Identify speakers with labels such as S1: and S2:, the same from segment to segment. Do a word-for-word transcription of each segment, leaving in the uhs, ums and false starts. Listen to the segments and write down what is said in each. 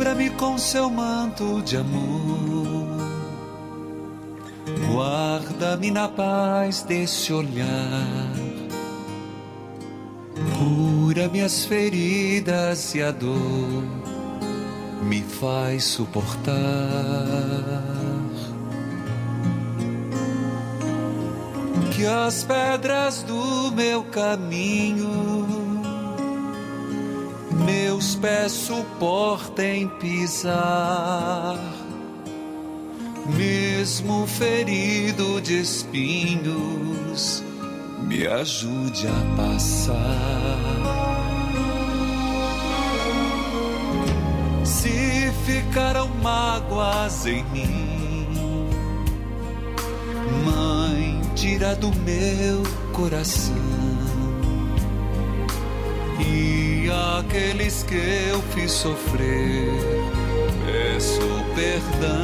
S1: Cubra-me com seu manto de amor, guarda-me na paz desse olhar, cura minhas feridas e a dor me faz suportar. Que as pedras do meu caminho meus pés suportem pisar, mesmo ferido de espinhos, me ajude a passar. Se ficaram mágoas em mim, Mãe, tira do meu coração. E aqueles que eu fiz sofrer, peço perdão.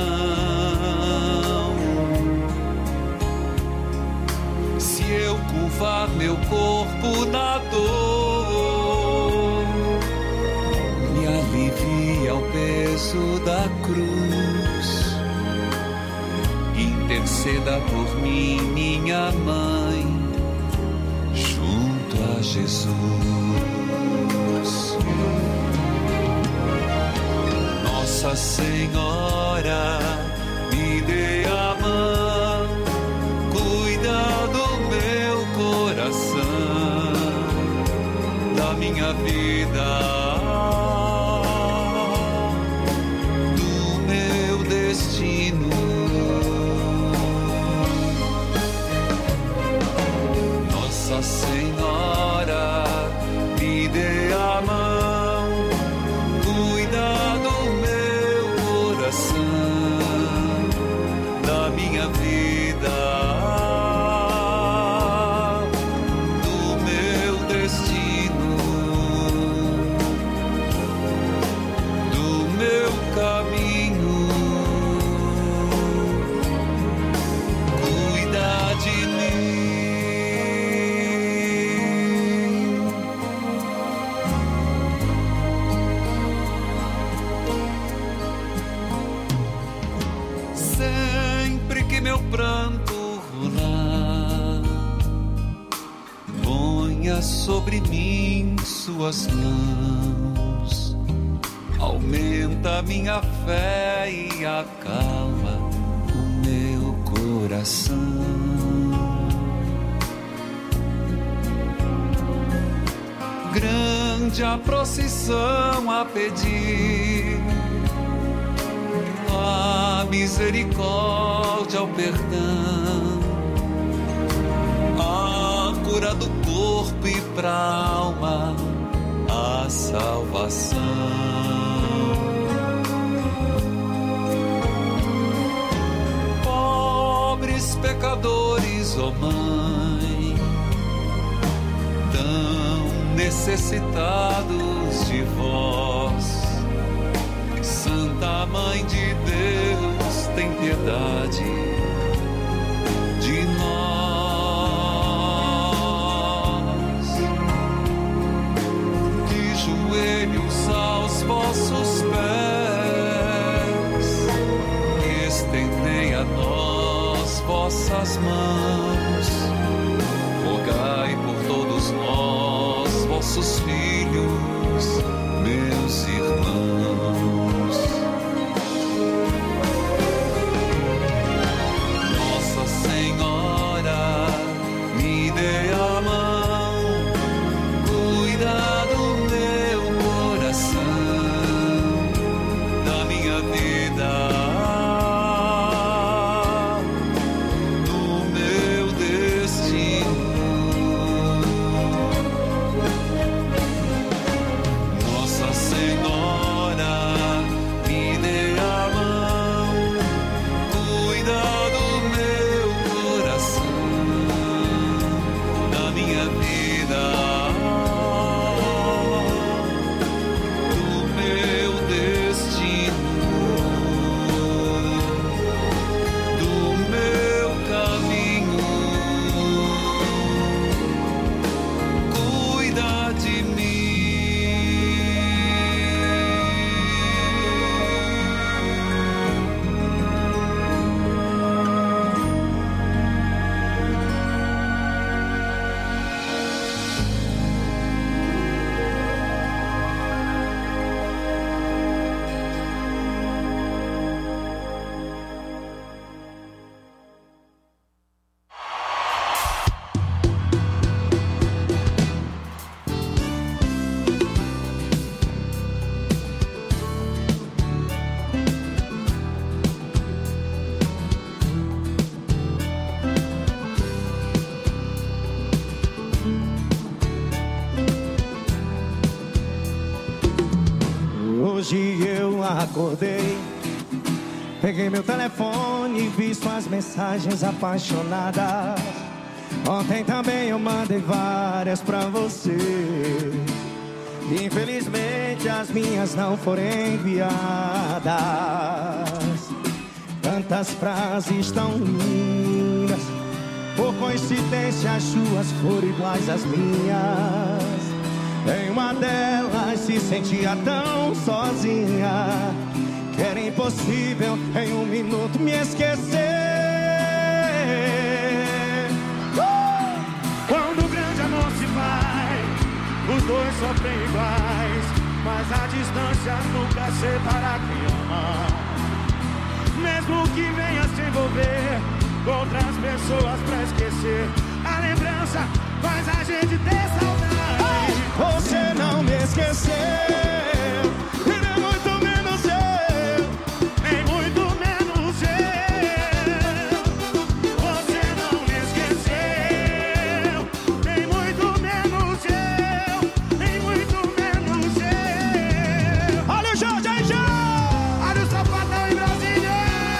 S1: Se eu curvar meu corpo na dor, me alivia o peso da cruz. Interceda por mim, minha mãe, junto a Jesus. Nossa Senhora, me dê a mão, cuida do meu coração, da minha vida, do meu destino. Nossa Senhora, me dê a mão, cuida do meu coração, da minha vida, do meu destino, do meu caminho. Cuida de mim. Sempre que meu pranto rolar, ponha sobre mim suas mãos, aumenta minha fé e acalma o meu coração. Grande a procissão a pedir, a misericórdia, o perdão, a cura do corpo e pra alma, a salvação. Pobres pecadores, ó Mãe, tão necessitados de vós, Santa Mãe de Deus, tem piedade de nós. De joelhos aos vossos pés, estendei a nós vossas mãos, rogai por todos nós, vossos filhos, meus irmãos. Nossa Senhora, me dê a mão, cuida do meu coração, da minha vida, do meu destino.
S2: Hoje eu acordei, peguei meu telefone e vi suas mensagens apaixonadas. Ontem também eu mandei várias pra você. Infelizmente as minhas não foram enviadas. Tantas frases tão lindas, por coincidência as suas foram iguais às minhas. Em uma delas se sentia tão sozinha que era impossível em um minuto me esquecer. uh!
S3: Quando o grande amor se vai, os dois sofrem iguais, mas a distância nunca separa quem ama. Mesmo que venha se envolver com outras pessoas pra esquecer, a lembrança faz a gente ter saudade.
S2: Você não me esqueceu, e nem muito menos eu,
S3: nem muito menos eu. Você não me esqueceu, nem muito menos eu, nem muito menos eu.
S2: Olha o Jorge aí já!
S3: Olha o Sapatão em Brasília!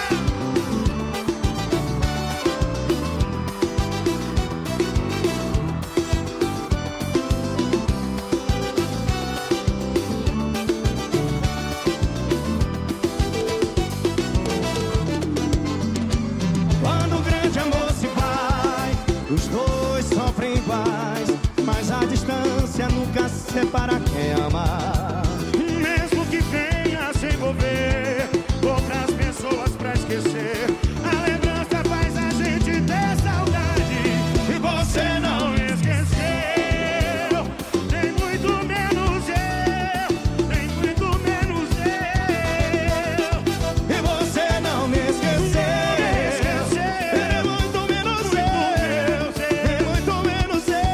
S2: Quando o grande amor se vai, os dois sofrem iguais, mas a distância nunca separa quem ama.
S3: Mesmo que venha se envolver com outras pessoas pra esquecer, a lembrança faz a gente ter saudade.
S2: E você não
S3: me esqueceu, nem muito menos eu, nem muito menos eu.
S2: E você não me esqueceu, e muito menos eu, e muito menos eu.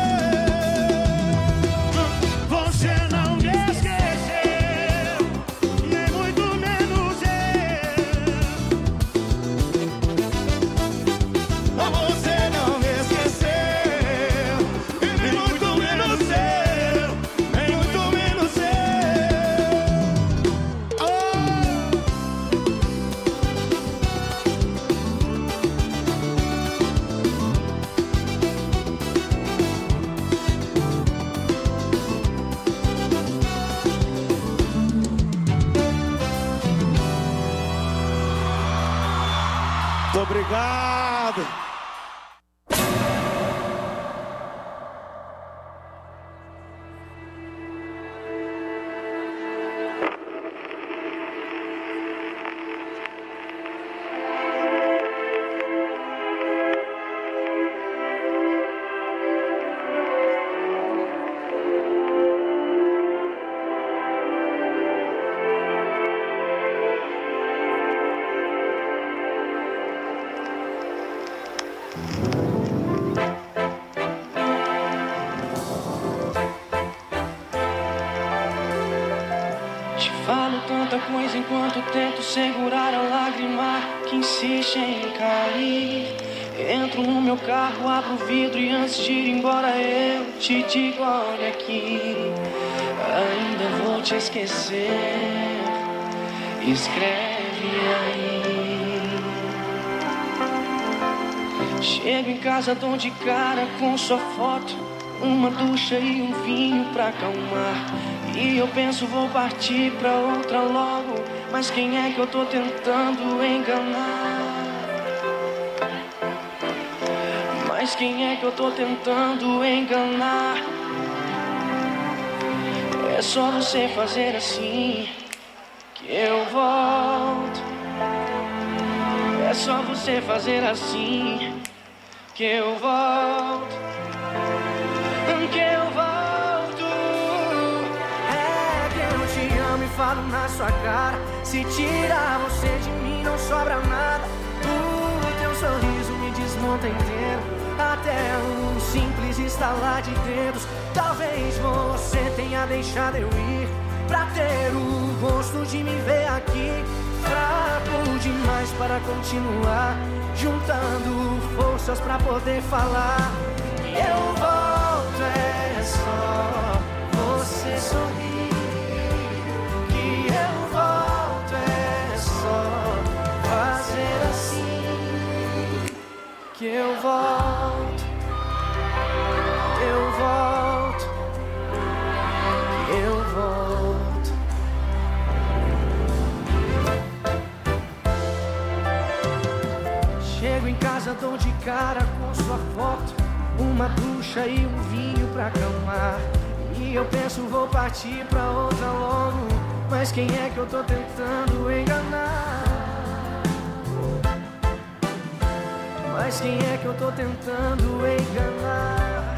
S3: Você não me esqueceu, nem muito menos eu.
S2: Você não me esqueceu, e nem muito menos eu, nem muito menos eu.
S3: Muito obrigado.
S4: Te falo tanta coisa enquanto tento segurar a lágrima que insiste em cair. Entro no meu carro, abro o vidro e antes de ir embora eu te digo, olha aqui, ainda vou te esquecer, escreve aí. Chego em casa, dou de cara com sua foto, uma ducha e um vinho pra acalmar. E eu penso, vou partir pra outra logo, mas quem é que eu tô tentando enganar? Mas quem é que eu tô tentando enganar? É só você fazer assim que eu volto. É só você fazer assim que eu volto. Que eu volto.
S5: É que eu te amo e falo na sua cara. Se tirar você de mim não sobra nada. O teu sorriso me desmonta inteiro, até um simples estalar de dedos. Talvez você tenha deixado eu ir pra ter o gosto de me ver aqui. Fraco demais para continuar, juntando forças pra poder falar. Eu volto, é só você sorrir que eu dou de cara com sua foto, uma ducha e um vinho pra acalmar. E eu penso vou partir pra outra logo, mas quem é que eu tô tentando enganar? Mas quem é que eu tô tentando enganar?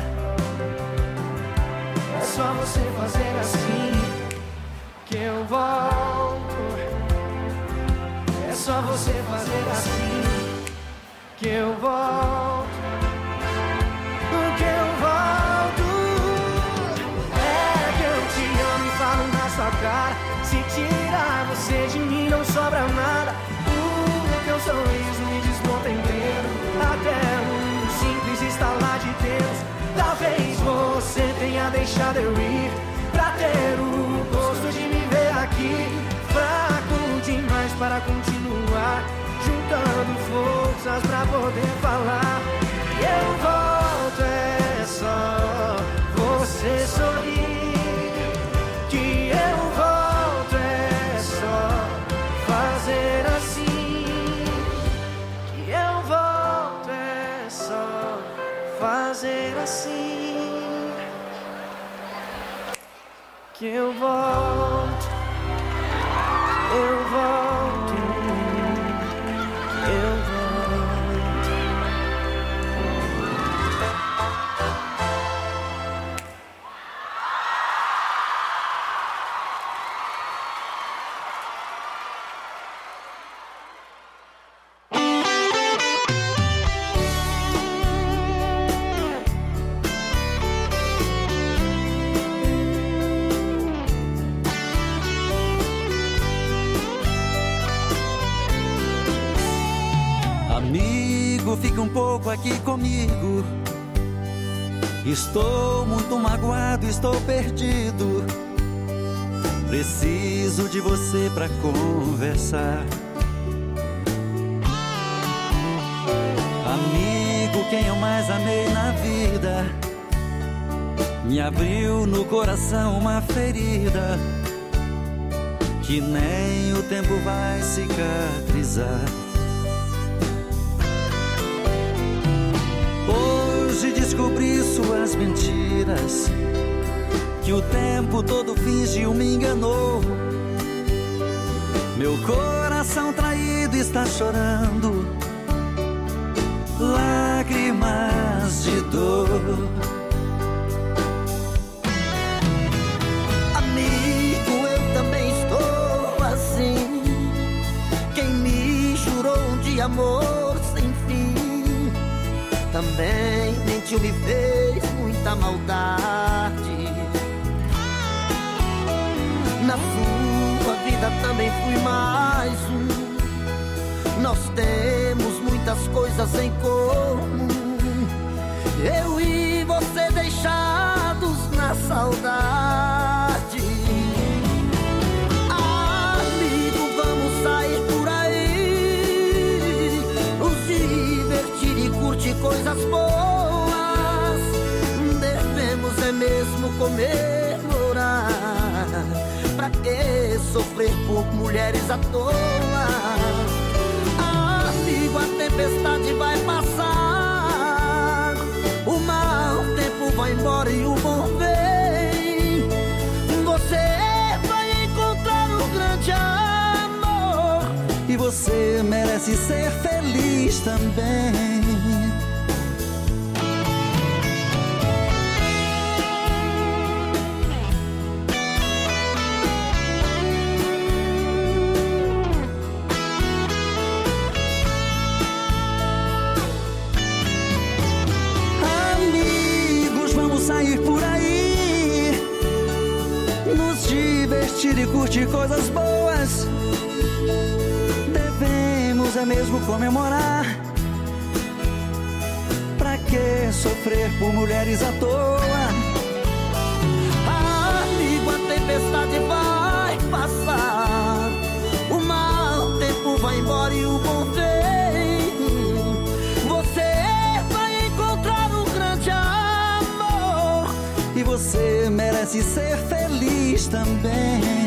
S5: É só você fazer assim que eu volto. É só você fazer assim que eu volto. Que eu volto. É que eu te amo e falo na sua cara. Se tirar você de mim não sobra nada. O teu sorriso me desmonta inteiro. Até um simples estalar de dedos. Talvez você tenha deixado eu ir pra ter o gosto de me ver aqui. Fraco demais para continuar, juntando forças pra poder falar. E eu volto, é só você sorrir. Que eu volto, é só fazer assim. Que eu volto, é só fazer assim. Que eu volto, eu volto, eu volto.
S6: Fique um pouco aqui comigo. Estou muito magoado, estou perdido. Preciso de você pra conversar. Amigo, quem eu mais amei na vida, me abriu no coração uma ferida que nem o tempo vai cicatrizar. Hoje descobri suas mentiras, que o tempo todo fingiu, me enganou. Meu coração traído está chorando lágrimas de dor.
S7: Amigo, eu também estou assim. Quem me jurou um dia amor sem fim, também mentiu, me fez muita maldade. Na sua vida também fui mais um. Nós temos muitas coisas em comum, eu e você deixados na saudade. Amigo, vamos sair por aí, nos divertir e curtir coisas boas. Devemos é mesmo comemorar. Pra que sofrer por mulheres à toa? Amigo, a tempestade vai passar, o mau tempo vai embora e o bom vem. Você vai encontrar um grande amor,
S6: e você merece ser feliz também. E curtir coisas boas. Devemos é mesmo comemorar. Pra que sofrer por mulheres à toa?
S7: Amigo, a tempestade vai passar, o mau tempo vai embora e o bom vem. Você vai encontrar um grande amor,
S6: e você merece ser feliz também.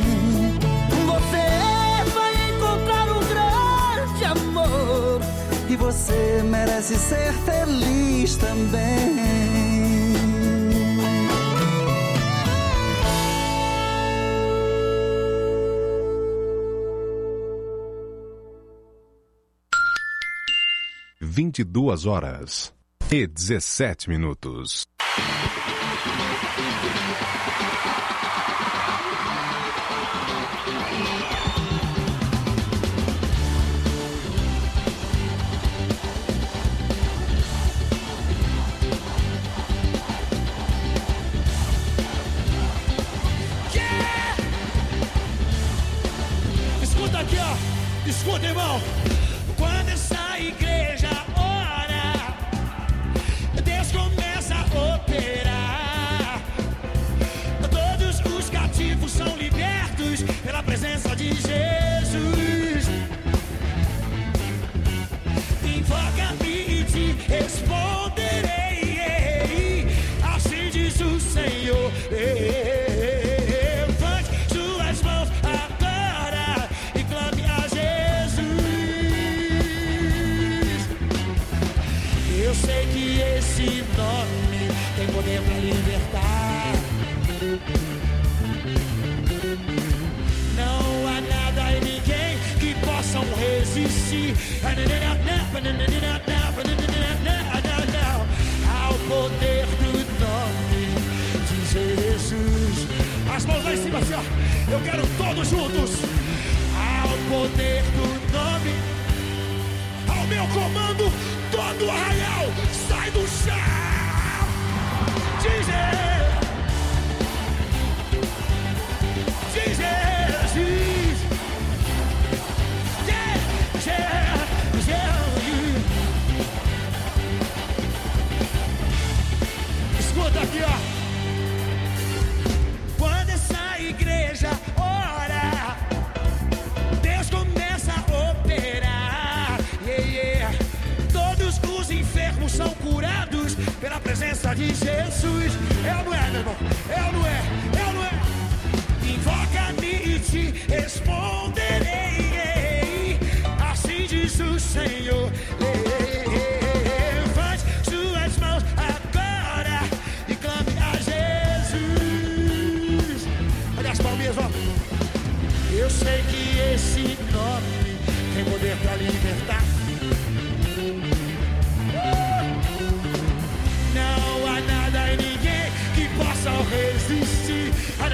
S7: Você vai encontrar um grande amor,
S6: e você merece pudesse ser feliz também.
S8: vinte e duas horas e dezessete minutos.
S3: Yeah! Escuta aqui, ó. Escuta, irmão. Quando essa igreja ora, Deus começa a operar. Todos os cativos são libertos pela presença de Jesus. Invoca-me e te responderei, assim diz o Senhor. Levante suas mãos agora e clame a Jesus. Eu sei que esse nome tem poder para libertar. Não há nada e ninguém que possam resistir ao poder do nome de Jesus. As mãos lá em cima, assim, ó. Eu quero todos juntos. Ao poder do nome, ao meu comando, todo o arraial sai do chão. Diz Jesus. Yeah, yeah, yeah. Escuta aqui, ó. Quando essa igreja ora, Deus começa a operar. Yeah, yeah. Todos os enfermos são curados pela presença de Jesus. É ou não é, meu irmão? É ou não é? É ou não é? Invoca-me e te responderei, assim diz o Senhor. Levante suas mãos agora e clame a Jesus. Olha as palminhas, ó. Eu sei que esse nome tem poder para libertar. Não há nada e ninguém que possa resistir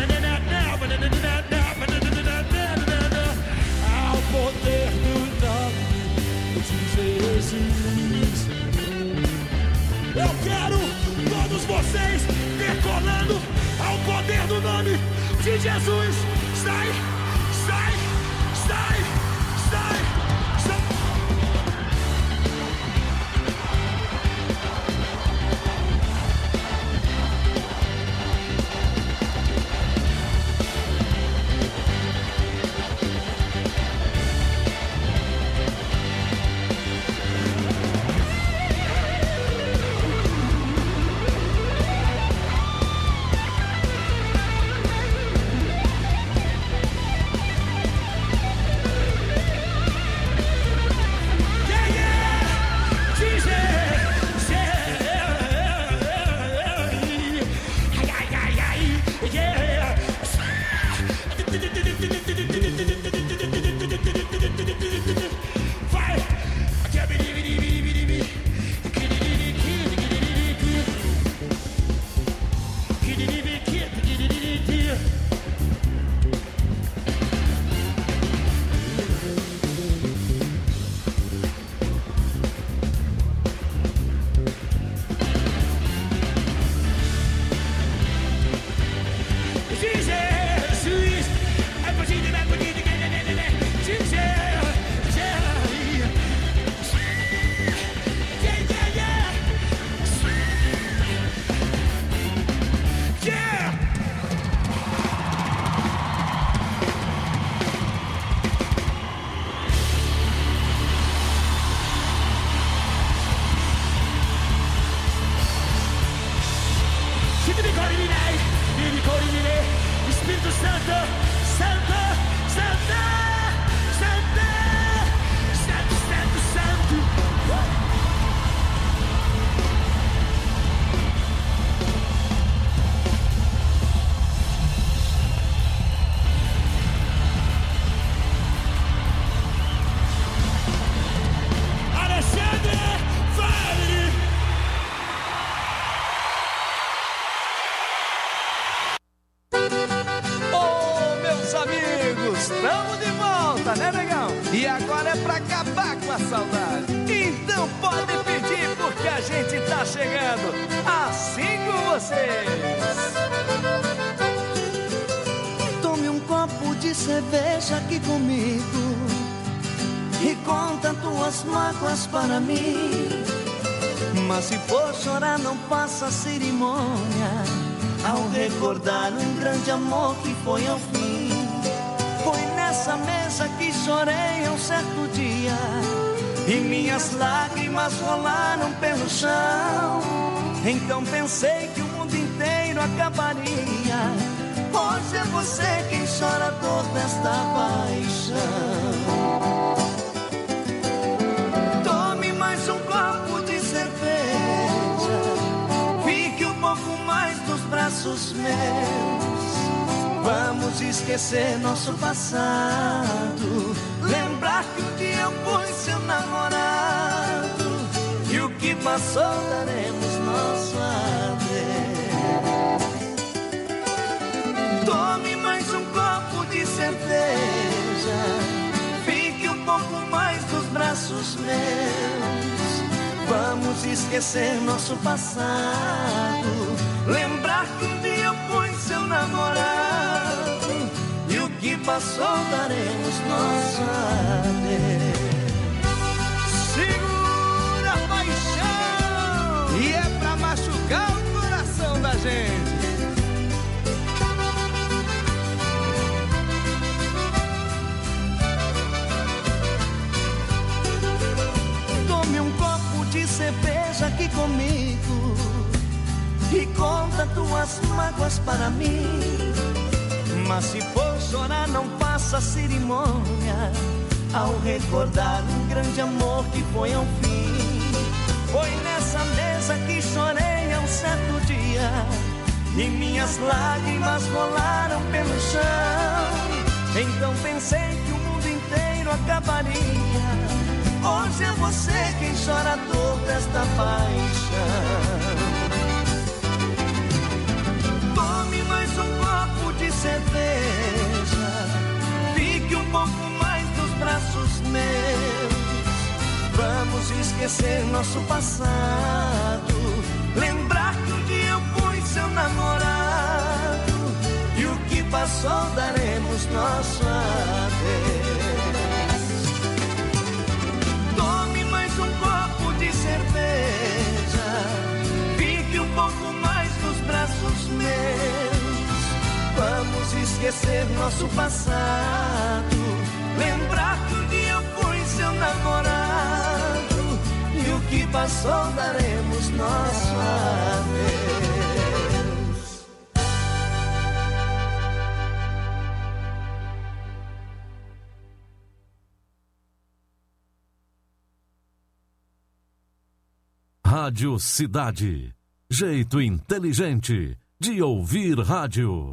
S3: ao poder do nome de Jesus. Eu quero todos vocês decolando ao poder do nome de Jesus. Sai, sai, sai, sai, sai. Jesus, I put you in that
S9: Estamos de volta, né, negão? E agora é pra acabar com a saudade. Então pode pedir, porque a gente tá chegando assim com vocês.
S7: Tome um copo de cerveja aqui comigo e conta tuas mágoas para mim. Mas se for chorar, não faça cerimônia ao recordar um grande amor que foi ao fim. Foi nessa mesa que chorei um certo dia e minhas lágrimas rolaram pelo chão. Então pensei que o mundo inteiro acabaria. Hoje é você quem chora a dor desta paixão. Tome mais um copo de cerveja, fique um pouco mais nos braços meus. Vamos esquecer nosso passado, lembrar que um dia eu fui seu namorado, e o que passou daremos nosso adeus. Tome mais um copo de cerveja, fique um pouco mais nos braços meus. Vamos esquecer nosso passado, lembrar que um dia eu fui seu namorado, e o que passou daremos nosso adeus.
S9: Segura a paixão! E é pra machucar o coração da gente.
S7: Tome um copo de cerveja aqui comigo e conta tuas mágoas para mim. Mas se for chorar, não faça cerimônia ao recordar um grande amor que foi ao fim. Foi nessa mesa que chorei um certo dia e minhas lágrimas rolaram pelo chão. Então pensei que o mundo inteiro acabaria. Hoje é você quem chora a dor desta paixão. Tome mais um copo de cerveja, fique um pouco mais nos braços meus. Vamos esquecer nosso passado, lembrar que um dia eu fui seu namorado, e o que passou daremos nosso adeus. Tome mais um copo de cerveja, fique um pouco mais nos braços meus. Vamos esquecer nosso passado, lembrar que um dia eu fui seu namorado, e o que passou daremos nosso adeus.
S10: Rádio Cidade. Jeito inteligente de ouvir rádio.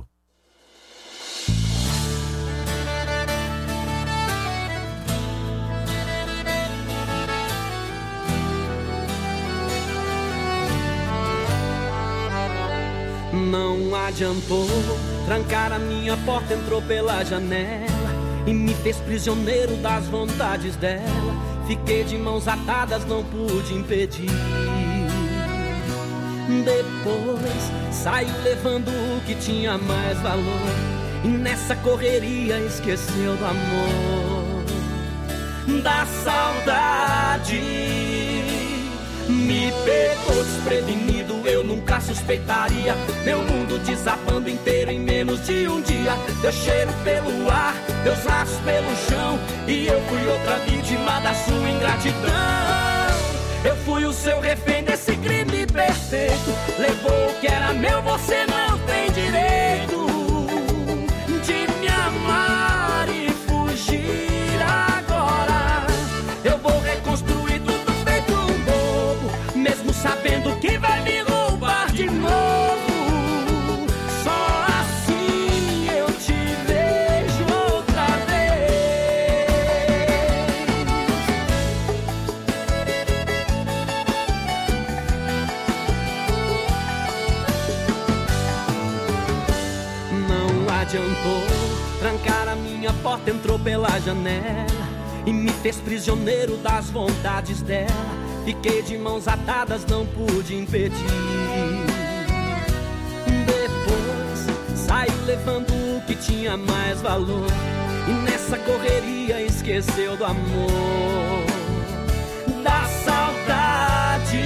S11: Não adiantou, trancar a minha porta, entrou pela janela e me fez prisioneiro das vontades dela. Fiquei de mãos atadas, não pude impedir. Depois saiu levando o que tinha mais valor, e nessa correria esqueceu do amor, da saudade. Me pegou desprevenido, eu nunca suspeitaria. Meu mundo desabando inteiro em menos de um dia. Teu cheiro pelo ar, teus laços pelo chão, e eu fui outra vítima da sua ingratidão. Eu fui o seu refém desse crime perfeito. Levou o que era meu, você não tem direito de me amar e fugir agora. Eu vou reconstruir tudo feito um bobo, mesmo sabendo que vai me roubar de novo. Só assim eu te vejo outra vez. minha porta, entrou pela janela e me fez prisioneiro das vontades dela. Fiquei de mãos atadas, não pude impedir. Depois saiu levando o que tinha mais valor, e nessa correria esqueceu do amor, da saudade.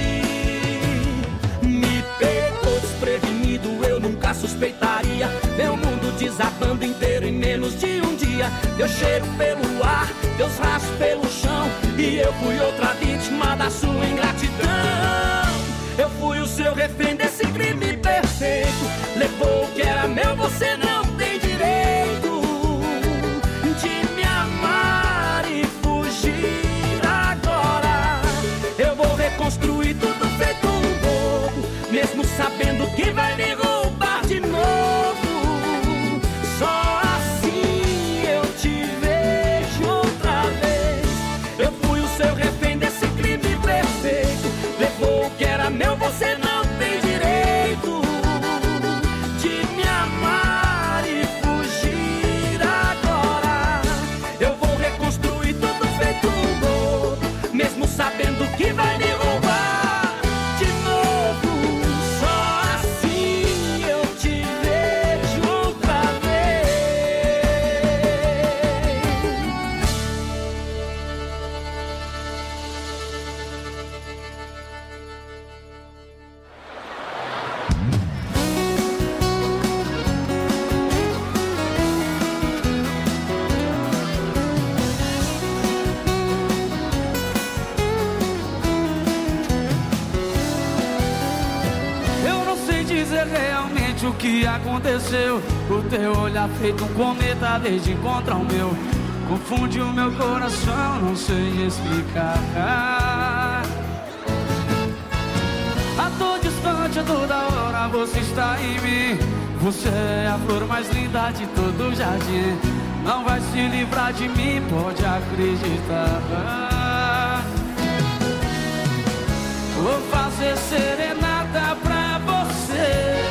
S11: Me pegou desprevenido, eu nunca suspeitaria. Meu mundo desabando inteiro em menos de um dia. Deu cheiro pelo ar, Deus rastros pelo chão, e eu fui outra vítima da sua ingratidão. Eu fui o seu refém desse crime perfeito. Levou o que era meu, você não tem direito de me amar e fugir agora. Eu vou reconstruir tudo feito um bobo, mesmo sabendo que vai me roubar de novo. Só assim eu te vejo outra vez. Eu fui o seu refém desse crime perfeito. Levou o que era meu, você não tem direito de me amar e fugir agora. Eu vou reconstruir tudo feito um bobo, mesmo sabendo que vai me roubar de novo. Só assim eu te vejo outra vez.
S12: Eu não sei dizer realmente o que aconteceu. O teu olhar feito um cometa desde encontrar o meu confunde o meu coração, não sei explicar. A todo distante, a toda hora você está em mim. Você é a flor mais linda de todo o jardim. Não vai se livrar de mim, pode acreditar. Vou fazer serenata pra você.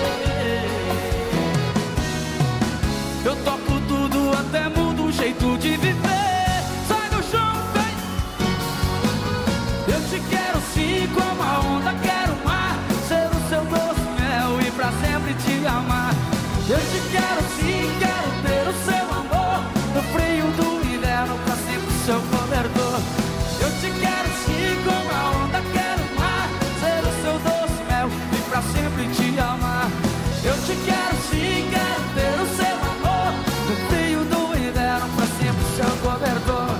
S12: Eu toco tudo, até mudo o jeito de viver. Sai do chão, vem. Eu te quero sim, como a onda, quero o mar, ser o seu doce mel e pra sempre te amar. Eu te quero sim, quero ter o seu amor, no frio do inverno, pra sempre seu cobertor. Eu te quero sim, como a onda, quero o mar, ser o seu doce mel e pra sempre te amar. Eu te quero sim, quero ter o seu amor, no frio do inverno, pra sempre seu cobertor.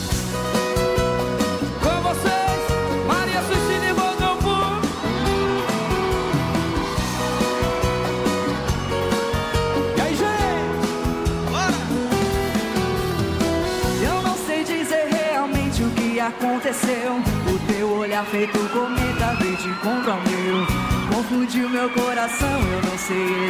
S12: Com vocês, Maria Cecília e Botambu.
S5: E aí, gente? Bora! Eu não sei dizer realmente o que aconteceu. O teu olhar feito cometa veio de encontro ao meu, confundiu meu coração, eu não sei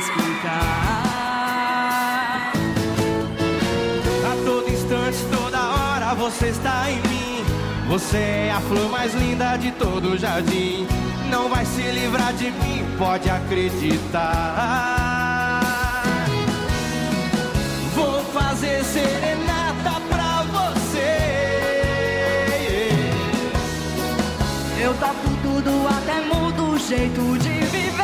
S5: explicar.
S2: A todo instante, toda hora você está em mim. Você é a flor mais linda de todo o jardim. Não vai se livrar de mim, pode acreditar. Vou fazer serenata pra você.
S5: Eu toco tudo, até mudo o jeito de viver.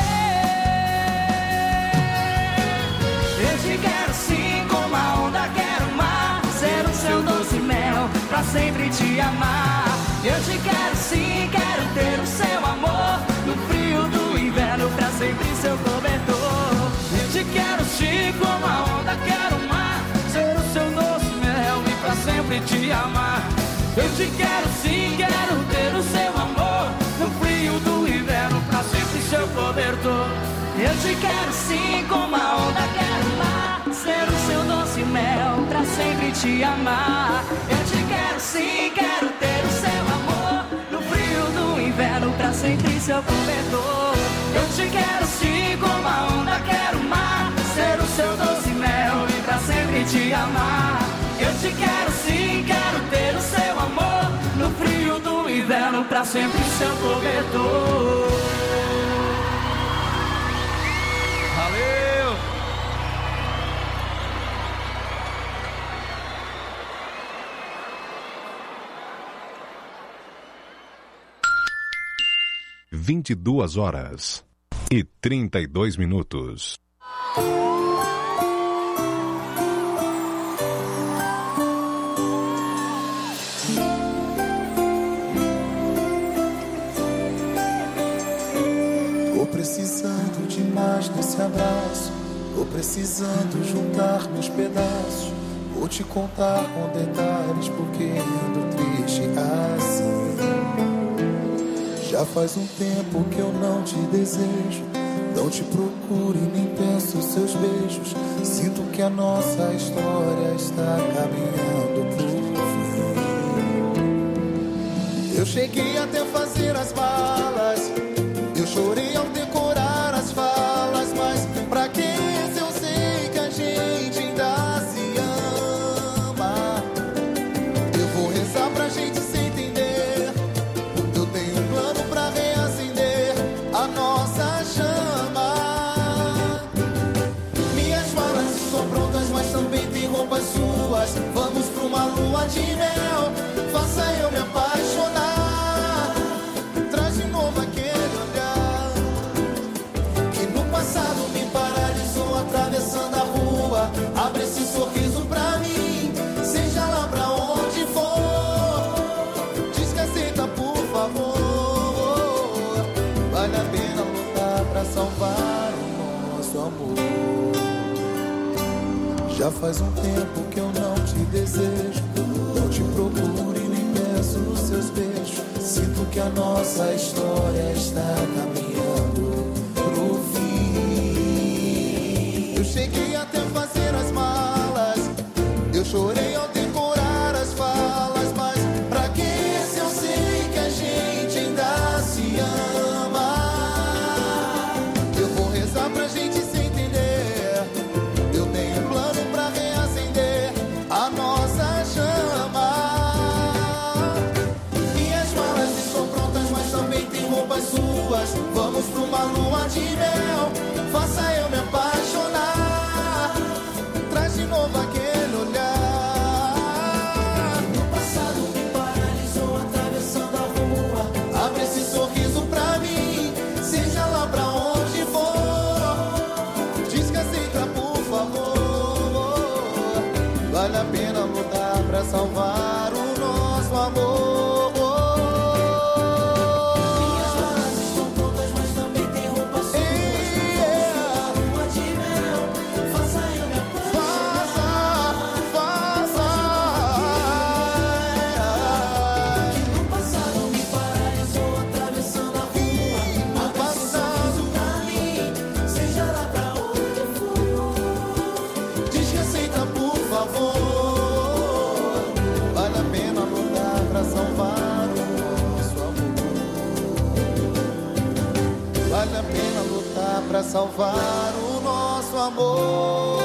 S5: Eu te quero sim, como a onda, quero o mar, ser o seu doce mel, pra sempre te amar. Eu te quero sim, quero ter o seu amor, no frio do inverno, pra sempre seu cobertor.
S12: Eu te quero sim, como a onda, quero o mar, ser o seu doce mel e pra sempre te amar. Eu te quero sim, quero ter o seu amor, no frio do inverno, pra sempre seu cobertor.
S5: Eu te quero sim, como a onda, quero o mar, ser o seu doce mel, pra sempre te amar. Eu te quero sim, quero ter o seu amor, no frio do inverno, pra sempre seu cobertor. Eu te quero sim, como a onda, quero o mar, ser o seu doce mel e pra sempre te amar. Eu te quero sim, quero ter o seu amor, no frio do inverno, pra sempre seu cobertor.
S2: Valeu!
S8: vinte e duas horas e trinta e dois minutos.
S13: Tô precisando de mais desse abraço. Tô precisando juntar meus pedaços. Vou te contar com detalhes porque ando triste assim. Já faz um tempo que eu não te desejo, não te procuro e nem penso seus beijos. Sinto que a nossa história está caminhando pro fim. Eu cheguei até fazer as malas, eu chorei ao decorar as falas, mas pra que se eu sei que a gente ainda se ama? Eu vou rezar pra gente se entender. Eu tenho um plano pra reacender a nossa chama. Minhas malas estão prontas, mas também tem roupas suas. Vamos pra uma lua de mel, faça eu me apaixonar. Traz de novo aquele olhar que no passado me paralisou atravessando a rua. Abre esse sorriso pra mim, seja lá pra onde for. Diz que aceita, por favor. Vale a pena lutar pra salvar o nosso amor. Já faz um tempo que eu não te desejo, não te procuro e nem peço os seus beijos. Sinto que a nossa história está caminhando pro fim. Eu cheguei até fazer as malas, eu chorei ao decorar as falas, mas pra que se eu sei que a gente ainda se ama? Eu vou rezar pra gente se entender. Eu tenho um plano pra reacender a nossa chama. Minhas malas estão prontas, mas também tem roupas suas. Vamos pra uma lua de mel, faça eu me apaixonar. Traz de novo aquele olhar que no passado me paralisou atravessando a rua. Abre esse sorriso pra mim, seja lá pra onde for. Diz que aceita, por favor. Vale a pena lutar pra salvar o nosso amor. Minhas malas estão prontas, mas também tem roupa suas. Yeah. Lua de mel, faça eu me apaixonar. Faça, faça. Que no passado me paralisou atravessando a rua. Abre esse sorriso pra mim, seja lá pra onde for. Diz que aceita, por favor. Vale a pena lutar pra salvar o nosso amor. Vale a pena lutar pra salvar o nosso amor.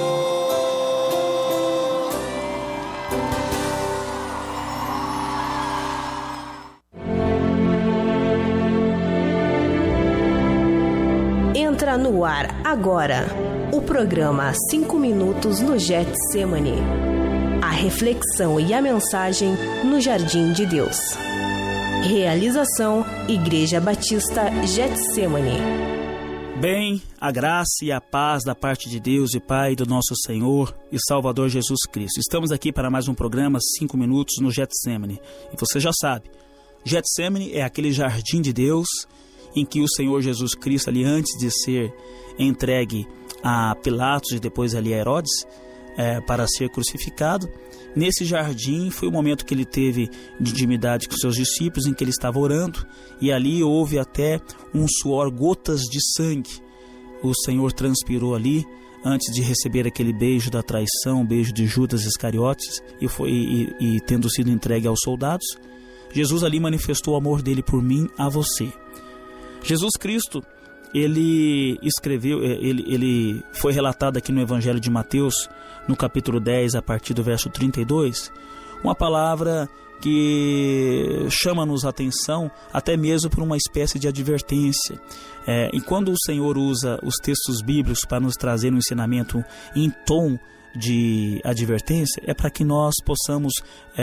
S14: Entra no ar agora o programa cinco minutos no Getsemane. A reflexão e a mensagem no Jardim de Deus. Realização Igreja Batista Getsemane.
S15: Bem, a graça e a paz da parte de Deus e Pai do nosso Senhor e Salvador Jesus Cristo. Estamos aqui para mais um programa cinco minutos no Getsemane. E você já sabe, Getsemane é aquele jardim de Deus em que o Senhor Jesus Cristo, ali antes de ser entregue a Pilatos e depois ali a Herodes, é, para ser crucificado, nesse jardim foi o momento que ele teve de intimidade com seus discípulos, em que ele estava orando, e ali houve até um suor, gotas de sangue. O Senhor transpirou ali antes de receber aquele beijo da traição, o beijo de Judas Iscariotes, e, foi, e, e tendo sido entregue aos soldados, Jesus ali manifestou o amor dele por mim, a você. Jesus Cristo, ele escreveu, ele, ele foi relatado aqui no Evangelho de Mateus, no capítulo dez, a partir do verso trinta e dois, uma palavra que chama-nos a atenção, até mesmo por uma espécie de advertência. É, e quando o Senhor usa os textos bíblicos para nos trazer um ensinamento em tom de advertência é para que nós possamos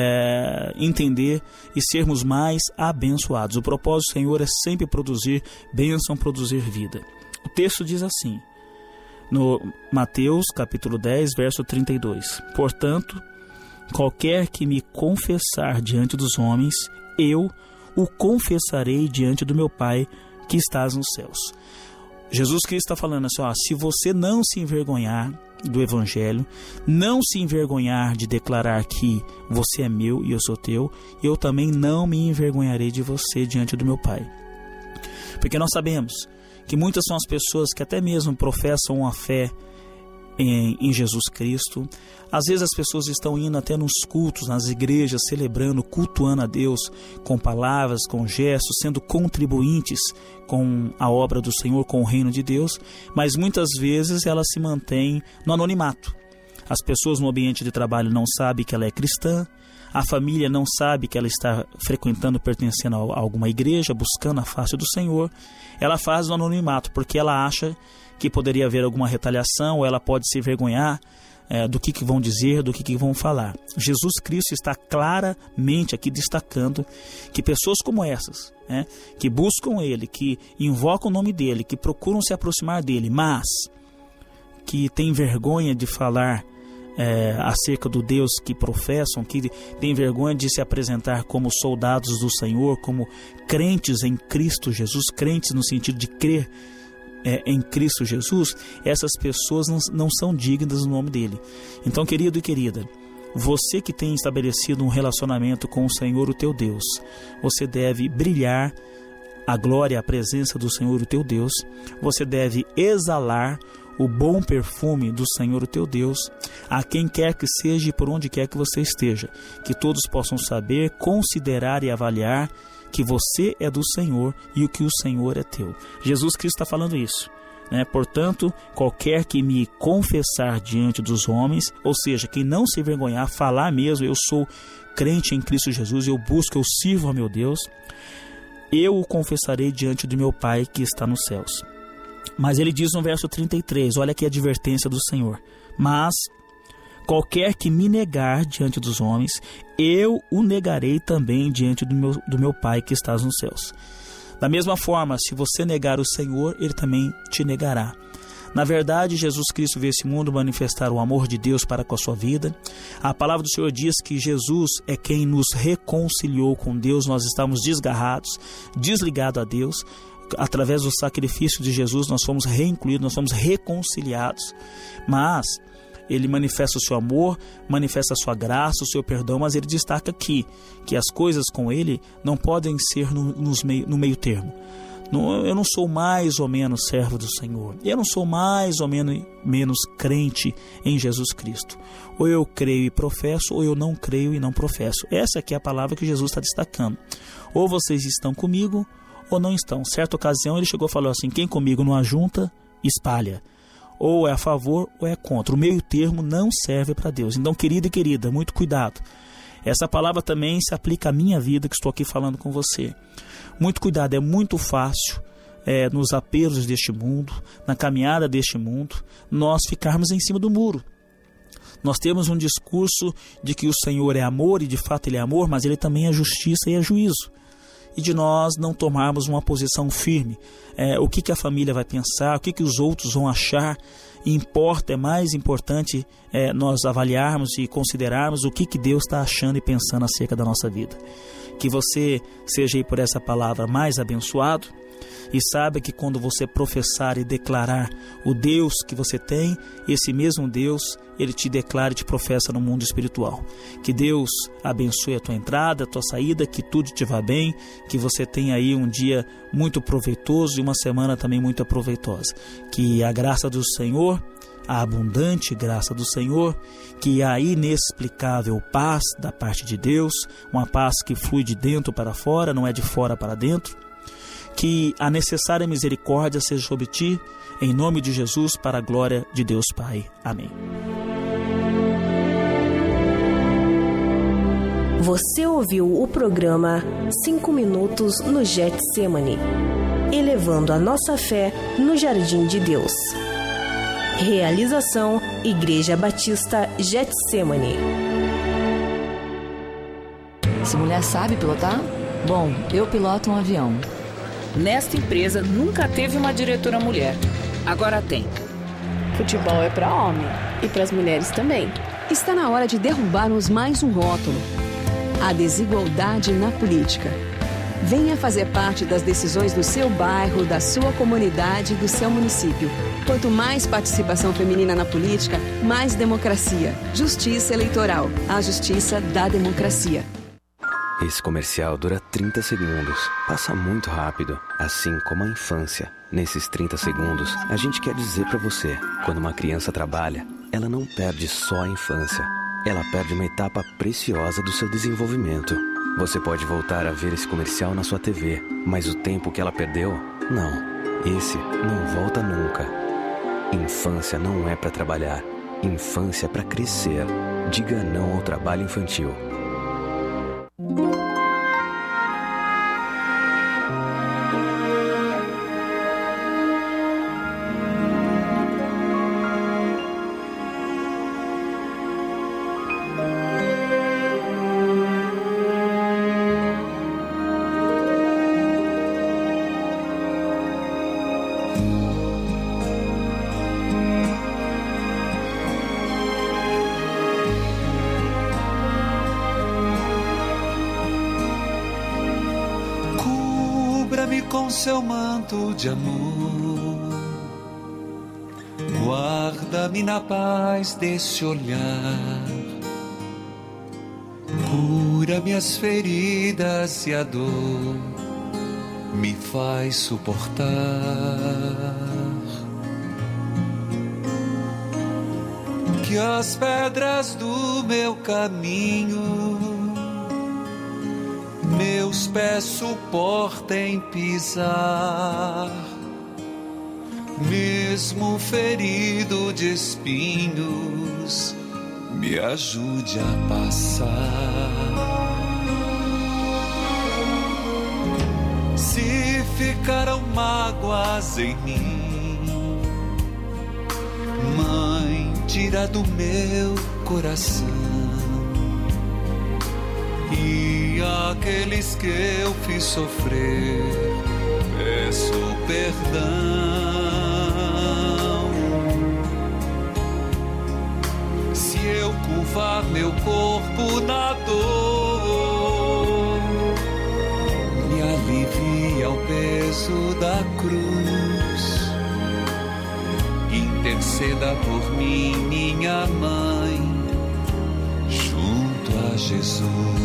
S15: é, entender e sermos mais abençoados. O propósito do Senhor é sempre produzir bênção, produzir vida. O texto diz assim, no Mateus capítulo dez, verso trinta e dois: portanto, qualquer que me confessar diante dos homens, eu o confessarei diante do meu Pai que estás nos céus. Jesus Cristo está falando assim, ó, se você não se envergonhar do Evangelho, não se envergonhar de declarar que você é meu e eu sou teu, eu também não me envergonharei de você diante do meu Pai. Porque nós sabemos que muitas são as pessoas que até mesmo professam uma fé em, em Jesus Cristo. Às vezes as pessoas estão indo até nos cultos, nas igrejas, celebrando, cultuando a Deus com palavras, com gestos, sendo contribuintes com a obra do Senhor, com o reino de Deus, mas muitas vezes ela se mantém no anonimato. As pessoas no ambiente de trabalho não sabem que ela é cristã, a família não sabe que ela está frequentando, pertencendo a alguma igreja, buscando a face do Senhor. Ela faz no anonimato porque ela acha que poderia haver alguma retaliação, ou ela pode se envergonhar é, do que, que vão dizer, do que, que vão falar. Jesus Cristo está claramente aqui destacando que pessoas como essas, né, que buscam Ele, que invocam o nome dEle, que procuram se aproximar dEle, mas que têm vergonha de falar É, acerca do Deus que professam, que tem vergonha de se apresentar como soldados do Senhor, como crentes em Cristo Jesus, crentes no sentido de crer é, em Cristo Jesus, essas pessoas não, não são dignas do nome dele. Então, querido e querida, você que tem estabelecido um relacionamento com o Senhor, o teu Deus, você deve brilhar a glória, a presença do Senhor, o teu Deus, você deve exalar o bom perfume do Senhor, o teu Deus, a quem quer que seja e por onde quer que você esteja, que todos possam saber, considerar e avaliar que você é do Senhor e o que o Senhor é teu. Jesus Cristo está falando isso, né? Portanto, qualquer que me confessar diante dos homens, ou seja, quem não se envergonhar, falar mesmo, eu sou crente em Cristo Jesus, eu busco, eu sirvo a meu Deus, eu o confessarei diante do meu Pai que está nos céus. Mas ele diz no verso trinta e três, olha aqui a advertência do Senhor: mas qualquer que me negar diante dos homens, eu o negarei também diante do meu, do meu Pai que estás nos céus. Da mesma forma, se você negar o Senhor, Ele também te negará. Na verdade, Jesus Cristo veio a esse mundo manifestar o amor de Deus para com a sua vida. A palavra do Senhor diz que Jesus é quem nos reconciliou com Deus. Nós estávamos desgarrados, desligados a Deus. Através do sacrifício de Jesus nós fomos reincluídos, nós fomos reconciliados. Mas Ele manifesta o seu amor, manifesta a sua graça, o seu perdão, mas Ele destaca aqui que as coisas com Ele não podem ser no, nos meio, no meio termo. Não, eu não sou mais ou menos servo do Senhor, eu não sou mais ou menos, menos crente em Jesus Cristo. Ou eu creio e professo, ou eu não creio e não professo. Essa aqui é a palavra que Jesus está destacando. Ou vocês estão comigo, ou não estão. Certa ocasião ele chegou e falou assim: quem comigo não ajunta, espalha. Ou é a favor ou é contra. O meio termo não serve para Deus. Então, querido e querida, muito cuidado. Essa palavra também se aplica à minha vida, que estou aqui falando com você. Muito cuidado, é muito fácil é, nos apelos deste mundo, na caminhada deste mundo, nós ficarmos em cima do muro. Nós temos um discurso de que o Senhor é amor, e de fato Ele é amor, mas Ele também é justiça e é juízo. E de nós não tomarmos uma posição firme. É, o que, que a família vai pensar, o que, que os outros vão achar. Importa, é mais importante é, nós avaliarmos e considerarmos o que, que Deus está achando e pensando acerca da nossa vida. Que você seja aí por essa palavra mais abençoado. E saiba que quando você professar e declarar o Deus que você tem, esse mesmo Deus, Ele te declara e te professa no mundo espiritual. Que Deus abençoe a tua entrada, a tua saída, que tudo te vá bem, que você tenha aí um dia muito proveitoso e uma semana também muito proveitosa. Que a graça do Senhor, a abundante graça do Senhor, que a inexplicável paz da parte de Deus, uma paz que flui de dentro para fora, não é de fora para dentro, que a necessária misericórdia seja sobre ti, em nome de Jesus, para a glória de Deus Pai. Amém.
S14: Você ouviu o programa cinco minutos no Getsemane, elevando a nossa fé no jardim de Deus. Realização Igreja Batista Getsemane.
S16: Se mulher sabe pilotar? Bom, eu piloto um avião.
S17: Nesta empresa nunca teve uma diretora mulher. Agora tem.
S18: Futebol é para homem e para as mulheres também.
S19: Está na hora de derrubarmos mais um rótulo: a desigualdade na política. Venha fazer parte das decisões do seu bairro, da sua comunidade e do seu município. Quanto mais participação feminina na política, mais democracia. Justiça eleitoral. A justiça da democracia.
S20: Esse comercial dura trinta segundos. Passa muito rápido, assim como a infância. Nesses trinta segundos, a gente quer dizer pra você: quando uma criança trabalha, ela não perde só a infância. Ela perde uma etapa preciosa do seu desenvolvimento. Você pode voltar a ver esse comercial na sua T V, mas o tempo que ela perdeu, não. Esse não volta nunca. Infância não é pra trabalhar. Infância é pra crescer. Diga não ao trabalho infantil.
S1: Com seu manto de amor, guarda-me na paz desse olhar, cura minhas feridas e a dor me faz suportar. Que as pedras do meu caminho meus pés suportem pisar, mesmo ferido de espinhos, me ajude a passar. Se ficaram mágoas em mim, Mãe, tira do meu coração. E aqueles que eu fiz sofrer, peço perdão. Se eu curvar meu corpo na dor, me alivia o peso da cruz. Interceda por mim, minha mãe, junto a Jesus.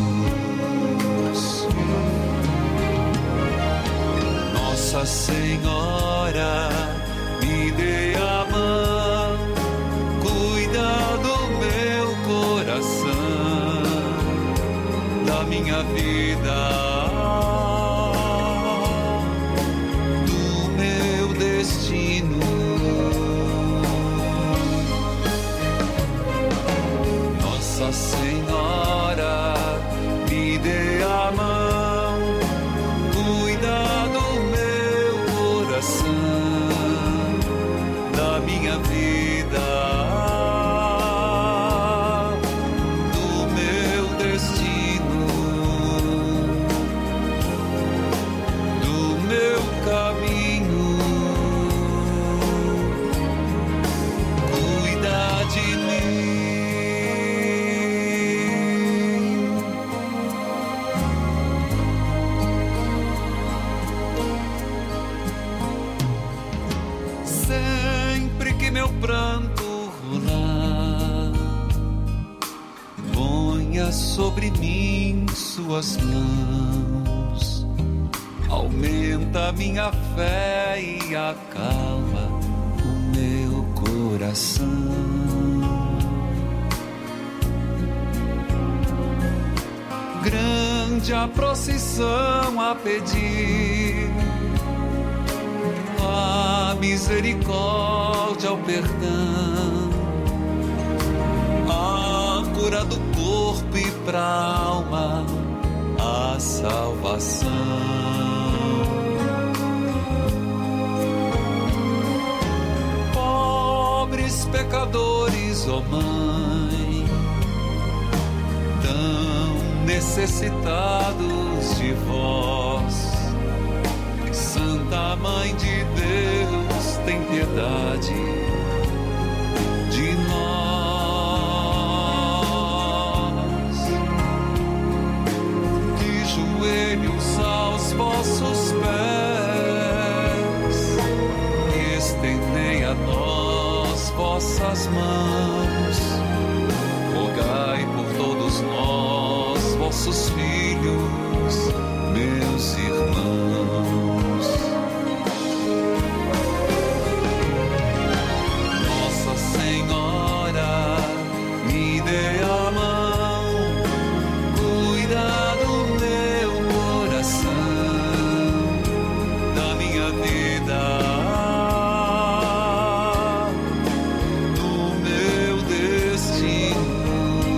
S1: Nossa Senhora, me dê a mão, cuida do meu coração, da minha vida, do meu destino. Nossa Senhora, me dê a mão, cuida do meu coração, da minha vida, do meu destino, do meu caminho, cuida de mim. Meu pranto rolar, ponha sobre mim suas mãos, aumenta minha fé e acalma o meu coração. Grande a procissão a pedir, a misericórdia, o perdão, a cura do corpo e pra alma, a salvação. Pobres pecadores, ó Mãe, tão necessitados de vós. Santa Mãe de Deus, tem piedade de nós. De joelhos aos vossos pés, estendei a nós vossas mãos. Rogai por todos nós, vossos filhos, meus irmãos. Nossa Senhora, me dê a mão, cuida do meu coração, da minha vida, do meu destino.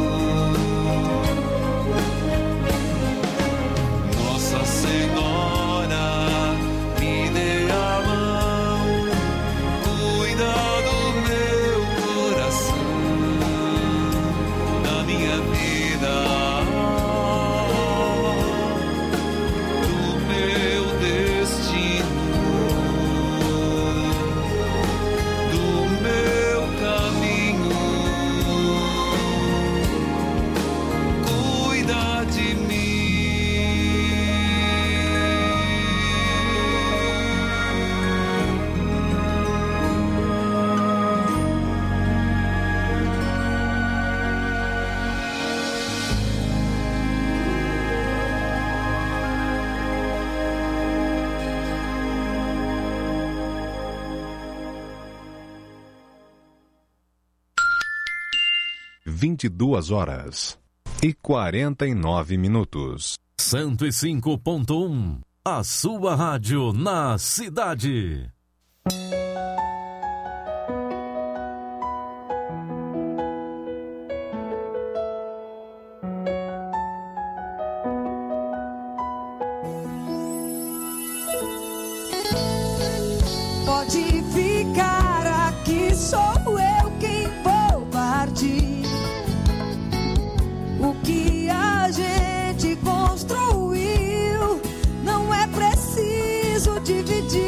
S1: Nossa Senhora, me dê a mão, cuida do meu coração, da minha vida, do meu destino, do meu caminho. Cuida de mim.
S8: vinte e duas horas e quarenta e nove minutos.
S10: cento e cinco ponto um, a sua rádio na cidade.
S21: Pode ficar aqui, sou eu quem vou partir. O que a gente construiu não é preciso dividir.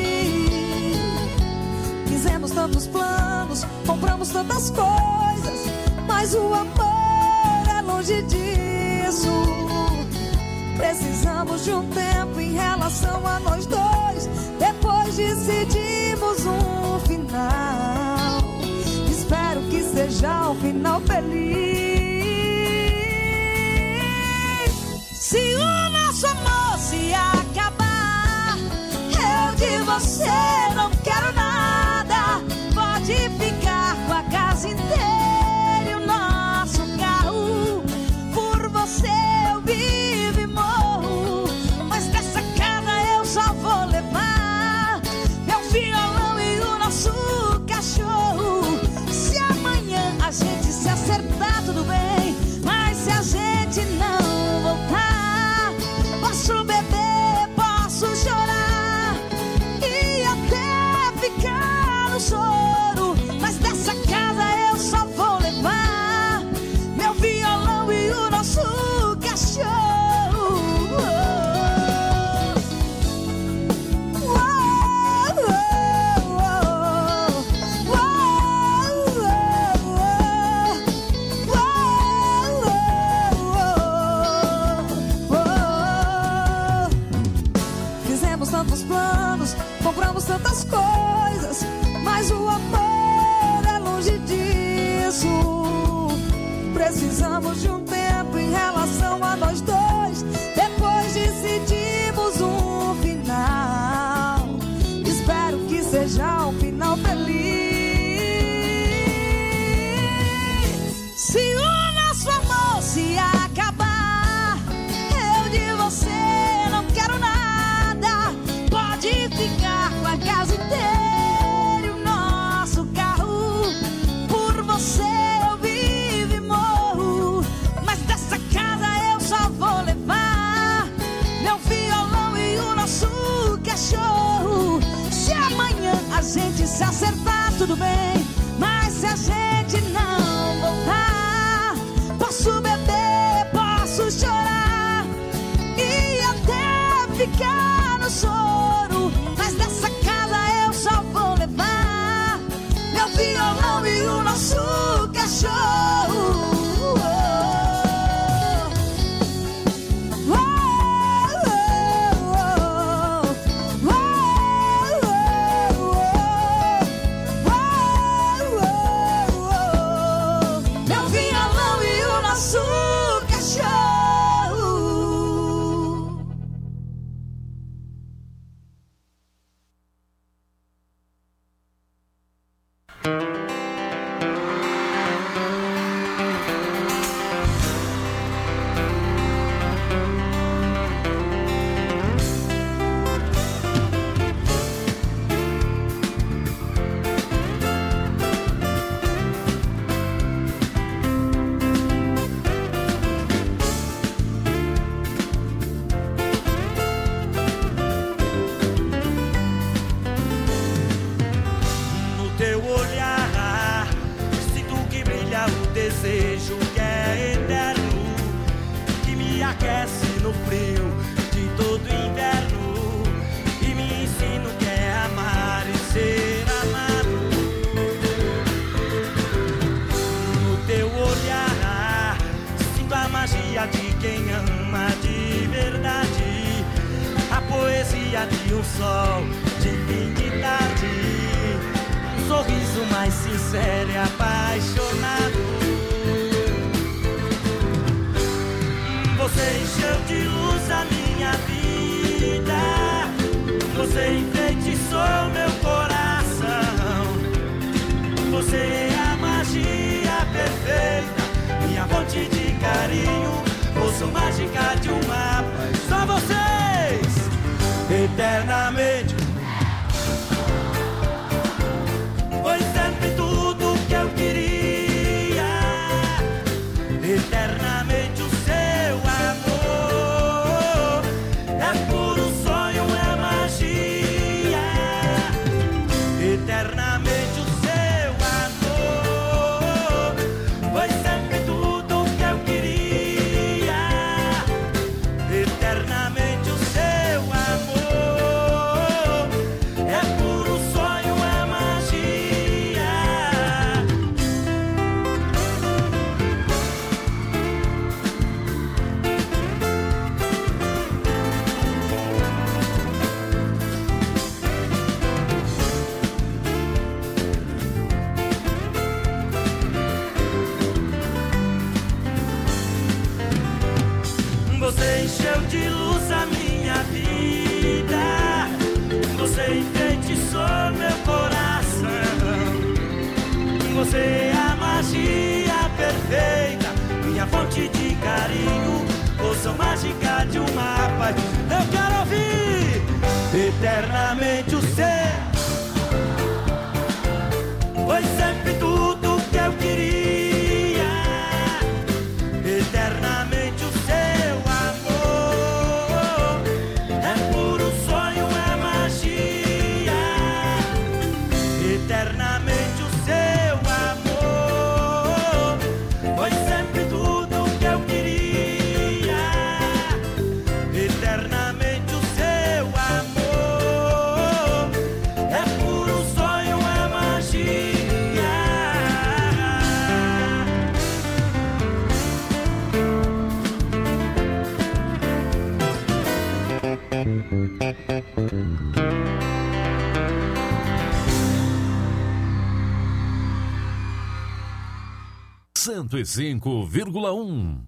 S21: Fizemos tantos planos, compramos tantas coisas, mas o amor é longe disso. Precisamos de um tempo em relação a nós dois, depois decidimos um final. Espero que seja um final feliz. Se o nosso amor se acabar, eu de você não quero nada. Pode ficar com a casa inteira e o nosso carro. Por você eu vivo e morro, mas dessa casa eu só vou levar meu violão e o nosso cachorro. Se amanhã a gente se acertar,
S5: poesia de um sol de fim de tarde, um sorriso mais sincero e apaixonado. Você encheu de luz a minha vida, você enfeitiçou meu coração. Você é a magia perfeita, minha fonte de carinho, força mágica de um mapa. Só vocês, eternamente. Foi sempre tudo que eu queria, eternamente o seu amor. É puro sonho, é magia, eternamente o seu amor. Foi sempre tudo que eu queria, eternamente o seu amor. É puro sonho, é magia. Você encheu de luz a minha vida, você enfeitiçou meu coração. Você é a magia perfeita, minha fonte de carinho, força mágica de uma paz. Eu quero ouvir eternamente o seu. Foi sempre tudo que eu queria, eternamente o seu amor. É puro sonho, é magia, eternamente o seu amor. Foi sempre tudo que eu queria, eternamente o seu amor. É puro sonho, é magia.
S10: cento e cinco vírgula um.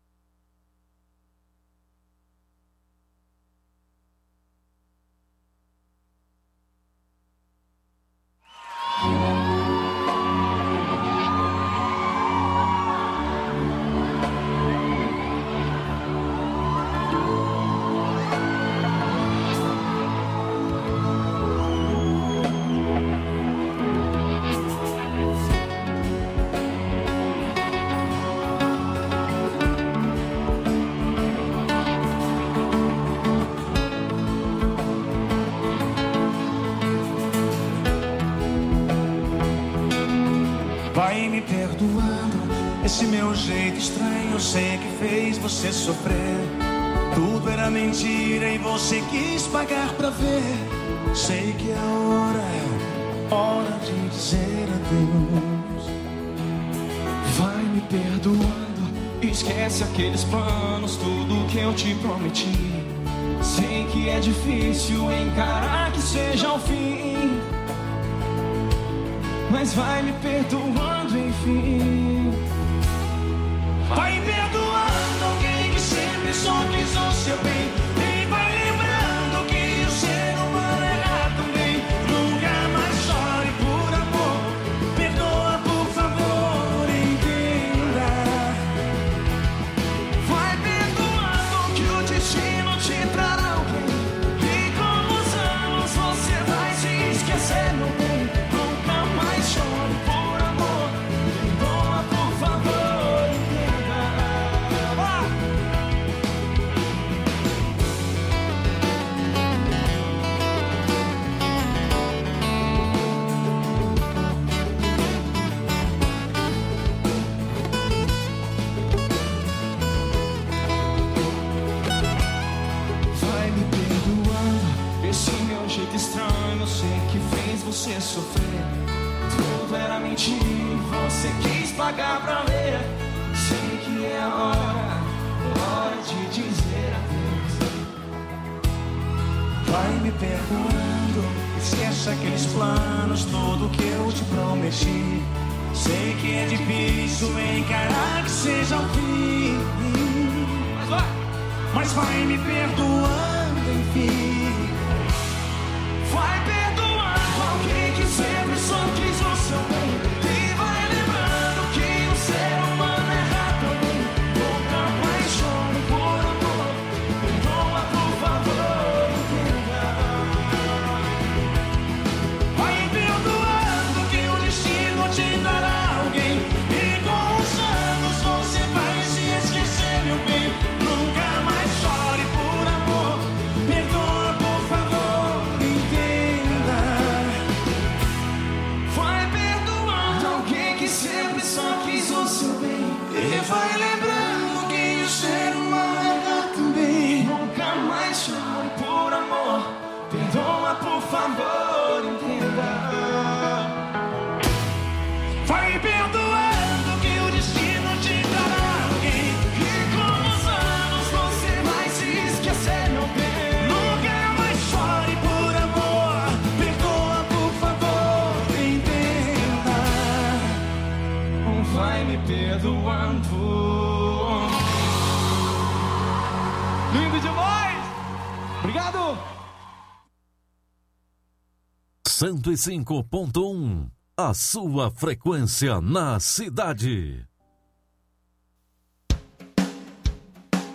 S3: Vai me perdoando esse meu jeito estranho. Eu sei que fez você sofrer. Tudo era mentira e você quis pagar pra ver. Sei que é hora, hora de dizer adeus. Vai me perdoando, esquece aqueles planos, tudo que eu te prometi. Sei que é difícil encarar que seja o fim, mas vai me perdoando enfim. Vai perdoando alguém que sempre só quis o seu bem. E vai lembrando que o ser humano erra também. Nunca mais chore por amor. Perdoa, por favor, entenda. Vai perdoando que o destino te trará alguém. E com os anos você vai se esquecer no bem. Nunca mais chore por amor. Perdoa, por favor, entenda. Vai me perdoando esse meu jeito estranho. Eu sei que fez você sofrer. Tudo era mentira, você quis pagar pra ver. Sei que é a hora, hora de dizer adeus.
S2: esquece aqueles planos, tudo que eu te prometi. Sei que é difícil encarar que seja o fim, mas vai, mas vai me perdoando, enfim. Vai perdoando alguém que sempre só quis o seu bem. E vai lembrando que o ser humano erra também. Nunca mais chore por amor. Perdoa, por favor, entenda. Vai perdoando que o destino te dará alguém. E com os anos você vai se esquecer, meu bem. Nunca mais chore por amor. Perdoa, por favor, entenda. Vai perdoando alguém que sempre só quis o seu bem. E vai lembrando que o ser humano erra também. Nunca mais chore por amor. Perdoa, por favor, entenda. Vai perdoando que o destino te dará alguém. E com os anos você vai se esquecer, meu bem. Nunca mais chore por amor. Perdoa, por favor, entenda. Vai me perdoando.
S9: Lindo demais! Obrigado!
S10: cento e cinco ponto um, a sua frequência na cidade.